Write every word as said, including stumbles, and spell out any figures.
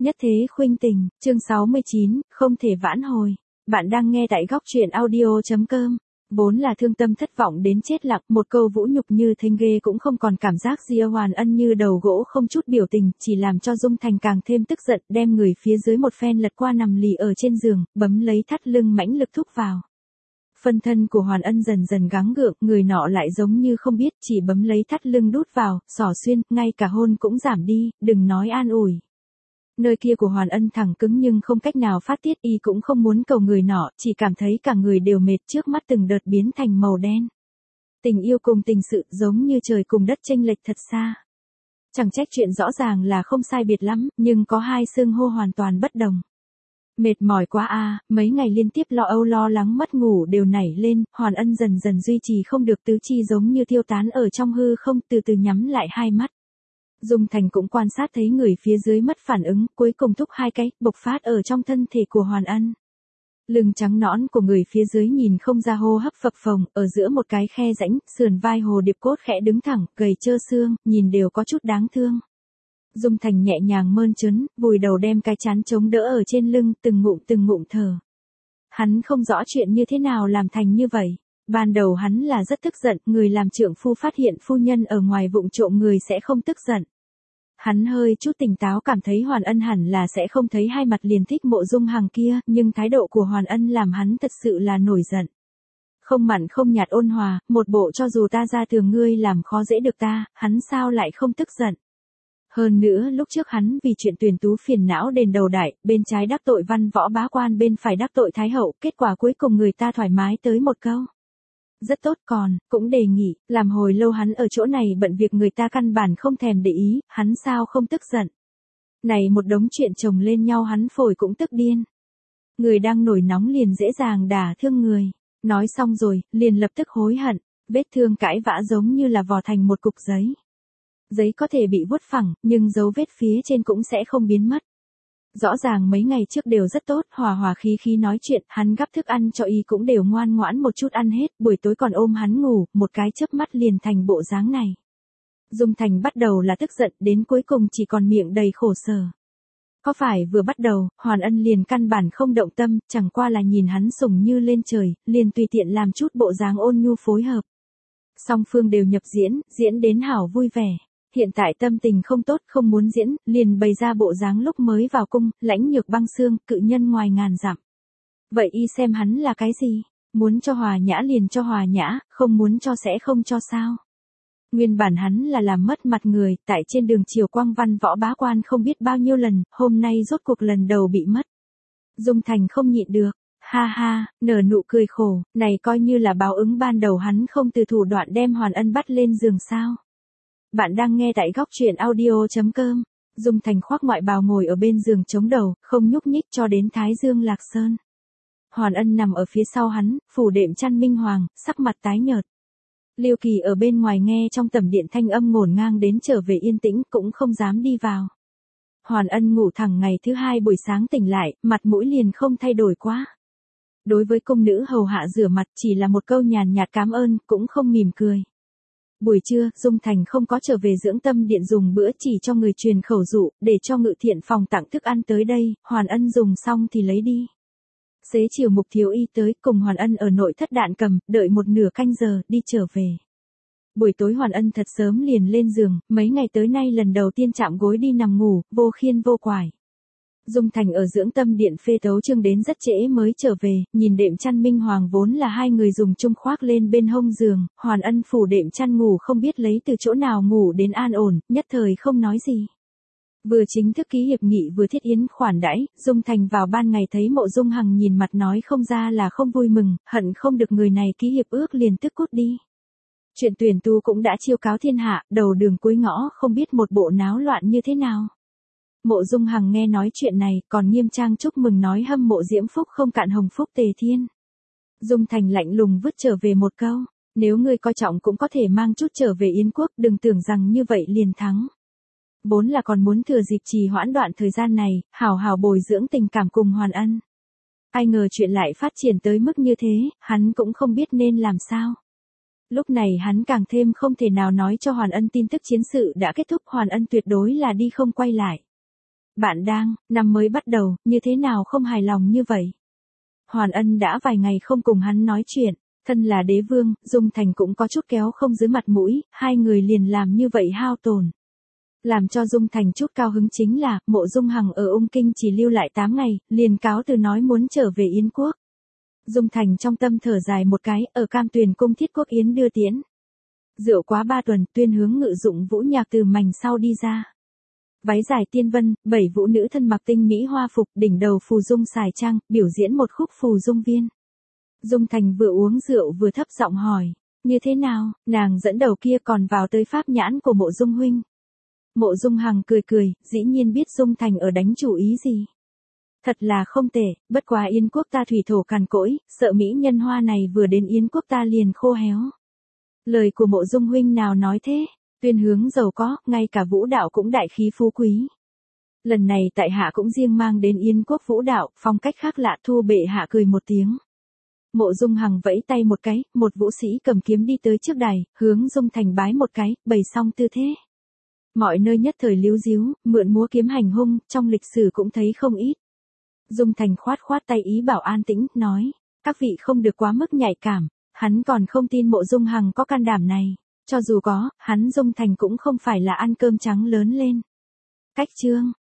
Nhất thế khuynh tình, chương sáu mươi chín, không thể vãn hồi. Bạn đang nghe tại góc truyện audio.com. Vốn là thương tâm thất vọng đến chết lặng, một câu vũ nhục như thanh ghê cũng không còn cảm giác gì. Hoàn Ân như đầu gỗ không chút biểu tình, chỉ làm cho Dung Thành càng thêm tức giận, đem người phía dưới một phen lật qua nằm lì ở trên giường, bấm lấy thắt lưng mãnh lực thúc vào. Phân thân của Hoàn Ân dần dần gắng gượng, người nọ lại giống như không biết, chỉ bấm lấy thắt lưng đút vào, xỏ xuyên, ngay cả hôn cũng giảm đi, đừng nói an ủi. Nơi kia của Hoàn Ân thẳng cứng nhưng không cách nào phát tiết, y cũng không muốn cầu người nọ, chỉ cảm thấy cả người đều mệt, trước mắt từng đợt biến thành màu đen. Tình yêu cùng tình sự giống như trời cùng đất chênh lệch thật xa. Chẳng trách chuyện rõ ràng là không sai biệt lắm, nhưng có hai xưng hô hoàn toàn bất đồng. Mệt mỏi quá a, mấy ngày liên tiếp lo âu lo lắng mất ngủ đều nảy lên, Hoàn Ân dần dần duy trì không được, tứ chi giống như tiêu tán ở trong hư không, từ từ nhắm lại hai mắt. Dung Thành cũng quan sát thấy người phía dưới mất phản ứng, cuối cùng thúc hai cái, bộc phát ở trong thân thể của Hoàn Ân. Lưng trắng nõn của người phía dưới nhìn không ra, hô hấp phập phồng, ở giữa một cái khe rãnh, sườn vai hồ điệp cốt khẽ đứng thẳng, gầy trơ xương, nhìn đều có chút đáng thương. Dung Thành nhẹ nhàng mơn trớn, vùi đầu đem cái chán chống đỡ ở trên lưng, từng ngụm từng ngụm thở. Hắn không rõ chuyện như thế nào làm thành như vậy. Ban đầu hắn là rất tức giận, người làm trượng phu phát hiện phu nhân ở ngoài vụng trộm người sẽ không tức giận. Hắn hơi chút tỉnh táo cảm thấy Hoàn Ân hẳn là sẽ không thấy hai mặt liền thích Mộ Dung Hằng kia, nhưng thái độ của Hoàn Ân làm hắn thật sự là nổi giận. Không mặn không nhạt ôn hòa, một bộ cho dù ta ra thường ngươi làm khó dễ được ta, hắn sao lại không tức giận. Hơn nữa lúc trước hắn vì chuyện Tuyển Tú phiền não đền đầu đại, bên trái đắc tội văn võ bá quan, bên phải đắc tội thái hậu, kết quả cuối cùng người ta thoải mái tới một câu. Rất tốt, còn, cũng đề nghị, làm hồi lâu hắn ở chỗ này bận việc người ta căn bản không thèm để ý, hắn sao không tức giận. Này một đống chuyện chồng lên nhau hắn phổi cũng tức điên. Người đang nổi nóng liền dễ dàng đả thương người. Nói xong rồi, liền lập tức hối hận, vết thương cãi vã giống như là vò thành một cục giấy. Giấy có thể bị vuốt phẳng, nhưng dấu vết phía trên cũng sẽ không biến mất. Rõ ràng mấy ngày trước đều rất tốt, hòa hòa khí khí nói chuyện, hắn gắp thức ăn cho y cũng đều ngoan ngoãn một chút ăn hết, buổi tối còn ôm hắn ngủ, một cái chớp mắt liền thành bộ dáng này. Dung Thành bắt đầu là tức giận, đến cuối cùng chỉ còn miệng đầy khổ sở. Có phải vừa bắt đầu, Hoàn Ân liền căn bản không động tâm, chẳng qua là nhìn hắn sùng như lên trời, liền tùy tiện làm chút bộ dáng ôn nhu phối hợp. Song phương đều nhập diễn, diễn đến hảo vui vẻ. Hiện tại tâm tình không tốt, không muốn diễn, liền bày ra bộ dáng lúc mới vào cung, lãnh nhược băng xương, cự nhân ngoài ngàn dặm. Vậy y xem hắn là cái gì? Muốn cho hòa nhã liền cho hòa nhã, không muốn cho sẽ không cho sao? Nguyên bản hắn là làm mất mặt người, tại trên đường triều quang văn võ bá quan không biết bao nhiêu lần, hôm nay rốt cuộc lần đầu bị mất. Dung Thành không nhịn được, ha ha, nở nụ cười khổ, này coi như là báo ứng ban đầu hắn không từ thủ đoạn đem Hoàn Ân bắt lên giường sao? Bạn đang nghe tại góc truyện audio.com. Dung Thành khoác ngoại bào ngồi ở bên giường chống đầu, không nhúc nhích cho đến Thái Dương lạc sơn. Hoàn Ân nằm ở phía sau hắn, phủ đệm chăn minh hoàng, sắc mặt tái nhợt. Liêu Kỳ ở bên ngoài nghe trong tầm điện thanh âm ngổn ngang đến trở về yên tĩnh, cũng không dám đi vào. Hoàn Ân ngủ thẳng ngày thứ hai buổi sáng tỉnh lại, mặt mũi liền không thay đổi quá. Đối với cung nữ hầu hạ rửa mặt chỉ là một câu nhàn nhạt cảm ơn, cũng không mỉm cười. Buổi trưa, Dung Thành không có trở về dưỡng tâm điện dùng bữa, chỉ cho người truyền khẩu dụ, để cho ngự thiện phòng tặng thức ăn tới đây, Hoàn Ân dùng xong thì lấy đi. Xế chiều Mục Thiếu Y tới, cùng Hoàn Ân ở nội thất đạn cầm, đợi một nửa canh giờ, đi trở về. Buổi tối Hoàn Ân thật sớm liền lên giường, mấy ngày tới nay lần đầu tiên chạm gối đi nằm ngủ, vô khiên vô quải. Dung Thành ở dưỡng tâm điện phê tấu chương đến rất trễ mới trở về, nhìn đệm chăn minh hoàng vốn là hai người dùng chung khoác lên bên hông giường, Hoàn Ân phủ đệm chăn ngủ không biết lấy từ chỗ nào ngủ đến an ổn, nhất thời không nói gì. Vừa chính thức ký hiệp nghị vừa thiết yến khoản đãi, Dung Thành vào ban ngày thấy Mộ Dung Hằng nhìn mặt nói không ra là không vui mừng, hận không được người này ký hiệp ước liền tức cút đi. Chuyện Tuyển Tú cũng đã chiêu cáo thiên hạ, đầu đường cuối ngõ không biết một bộ náo loạn như thế nào. Mộ Dung Hằng nghe nói chuyện này, còn nghiêm trang chúc mừng nói hâm mộ diễm phúc không cạn hồng phúc tề thiên. Dung Thành lạnh lùng vứt trở về một câu, nếu ngươi coi trọng cũng có thể mang chút trở về Yến quốc, đừng tưởng rằng như vậy liền thắng. Vốn là còn muốn thừa dịp trì hoãn đoạn thời gian này, hào hào bồi dưỡng tình cảm cùng Hoàn Ân. Ai ngờ chuyện lại phát triển tới mức như thế, hắn cũng không biết nên làm sao. Lúc này hắn càng thêm không thể nào nói cho Hoàn Ân tin tức chiến sự đã kết thúc, Hoàn Ân tuyệt đối là đi không quay lại. Bạn đang, năm mới bắt đầu, như thế nào không hài lòng như vậy? Hoàn Ân đã vài ngày không cùng hắn nói chuyện, thân là đế vương, Dung Thành cũng có chút kéo không dưới mặt mũi, hai người liền làm như vậy hao tổn. Làm cho Dung Thành chút cao hứng chính là, Mộ Dung Hằng ở Ung Kinh chỉ lưu lại tám ngày, liền cáo từ nói muốn trở về Yến quốc. Dung Thành trong tâm thở dài một cái, ở Cam Tuyền cung Thiết Quốc Yến đưa tiễn. Rượu quá ba tuần, Tuyên hướng ngự dụng vũ nhạc từ mành sau đi ra. Váy dài tiên vân, bảy vũ nữ thân mặc tinh mỹ hoa phục, đỉnh đầu phù dung xài trang, biểu diễn một khúc phù dung viên. Dung Thành vừa uống rượu vừa thấp giọng hỏi, như thế nào, nàng dẫn đầu kia còn vào tới pháp nhãn của Mộ Dung huynh. Mộ Dung Hằng cười cười, dĩ nhiên biết Dung Thành ở đánh chủ ý gì. Thật là không tệ, bất quá Yến quốc ta thủy thổ cằn cỗi, sợ mỹ nhân hoa này vừa đến Yến quốc ta liền khô héo. Lời của Mộ Dung huynh nào nói thế? Tuyên hướng giàu có, ngay cả vũ đạo cũng đại khí phú quý. Lần này tại hạ cũng riêng mang đến Yến quốc vũ đạo, phong cách khác lạ, thua bệ hạ cười một tiếng. Mộ Dung Hằng vẫy tay một cái, một vũ sĩ cầm kiếm đi tới trước đài, hướng Dung Thành bái một cái, bày xong tư thế. Mọi nơi nhất thời líu díu, mượn múa kiếm hành hung, trong lịch sử cũng thấy không ít. Dung Thành khoát khoát tay ý bảo an tĩnh, nói, các vị không được quá mức nhạy cảm, hắn còn không tin Mộ Dung Hằng có can đảm này. Cho dù có, hắn Dung Thành cũng không phải là ăn cơm trắng lớn lên. Cách chương